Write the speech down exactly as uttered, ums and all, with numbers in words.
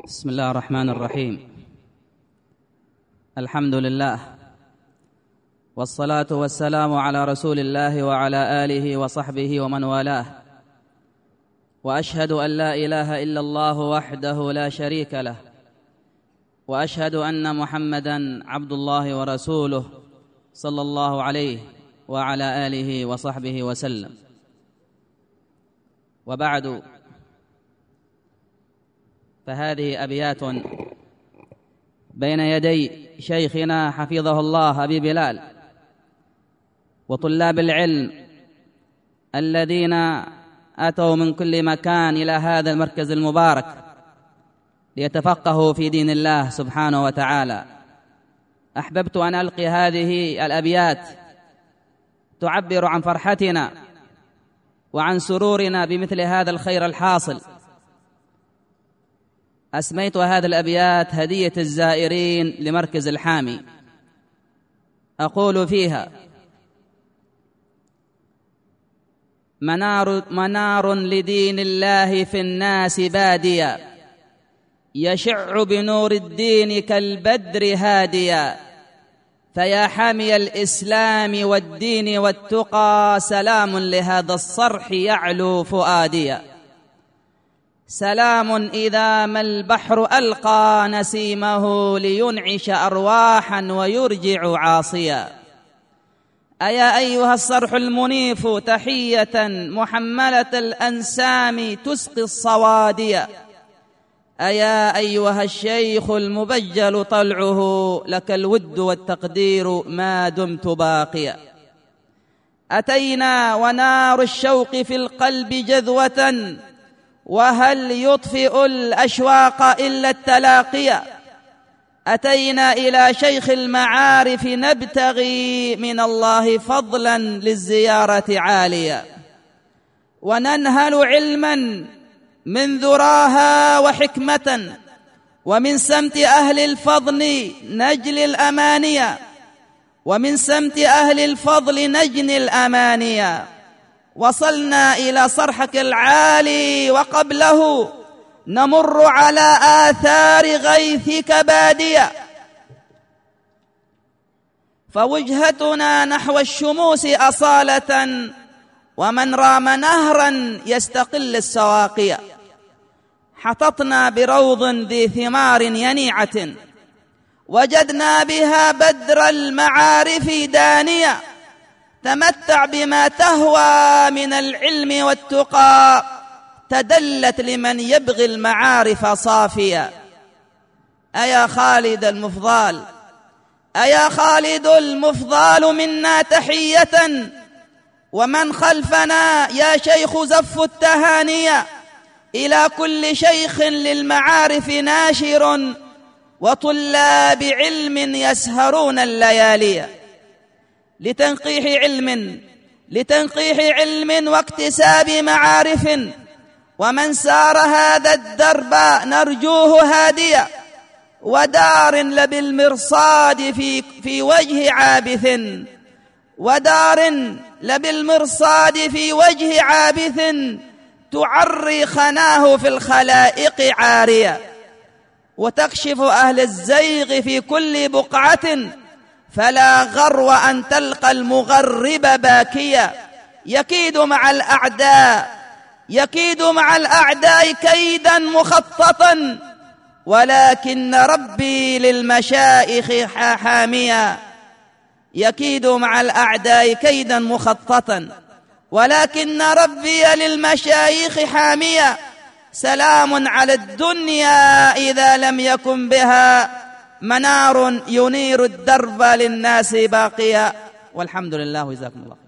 بسم الله الرحمن الرحيم. الحمد لله والصلاة والسلام على رسول الله وعلى آله وصحبه ومن والاه، وأشهد أن لا إله إلا الله وحده لا شريك له، وأشهد أن محمدًا عبد الله ورسوله صلى الله عليه وعلى آله وصحبه وسلم. وبعد، فهذه أبيات بين يدي شيخنا حفظه الله أبي بلال وطلاب العلم الذين أتوا من كل مكان إلى هذا المركز المبارك ليتفقهوا في دين الله سبحانه وتعالى. أحببت أن ألقي هذه الأبيات تعبر عن فرحتنا وعن سرورنا بمثل هذا الخير الحاصل. أسميت هذه الأبيات هدية الزائرين لمركز الحامي. أقول فيها: منار, منار لدين الله في الناس باديا، يشع بنور الدين كالبدر هاديا، فيا حامي الإسلام والدين والتقى، سلام لهذا الصرح يعلو فؤاديا. سلام إذا ما البحر ألقى نسيمه، لينعش أرواحا ويرجع عاصيا. أيا أيها الصرح المنيف تحية محملة الأنسام تسقي الصواديا. أيا أيها الشيخ المبجل طلعه، لك الود والتقدير ما دمت باقيا. أتينا ونار الشوق في القلب جذوة، وهل يطفئ الأشواق إلا التلاقيا. أتينا إلى شيخ المعارف نبتغي من الله فضلا للزيارة عاليا، وننهل علما من ذراها وحكمة، ومن سمت أهل الفضل نجلي الأمانيا، ومن سمت أهل الفضل نجني الأمانيا. وصلنا إلى صرحك العالي وقبله نمر على آثار غيثك بادية، فوجهتنا نحو الشموس أصالة، ومن رام نهرا يستقل السواقية. حططنا بروض ذي ثمار ينيعة، وجدنا بها بدر المعارف دانية. تمتع بما تهوى من العلم والتقى، تدلت لمن يبغي المعارف صافية. أيا خالد المفضال، أيا خالد المفضال منا تحية، ومن خلفنا يا شيخ زف التهانية. إلى كل شيخ للمعارف ناشر، وطلاب علم يسهرون الليالي، لتنقيح علم لتنقيح علم واكتساب معارف. ومن سار هذا الدرب نرجوه هاديا، ودار لبالمرصاد في, في وجه عابث ودار لبالمرصاد في وجه عابث، تعري خناه في الخلائق عاريا، وتكشف أهل الزيغ في كل بقعة، فلا غرو أن تلقى المغرب باكيا. يكيد مع الأعداء يكيد مع الأعداء كيدا مخططا، ولكن ربي للمشائخ حاميا. يكيد مع الأعداء كيدا مخططا، ولكن ربي للمشايخ حاميا. سلام على الدنيا إذا لم يكن بها منار ينير الدرب للناس باقيا. والحمد لله، وجزاكم الله.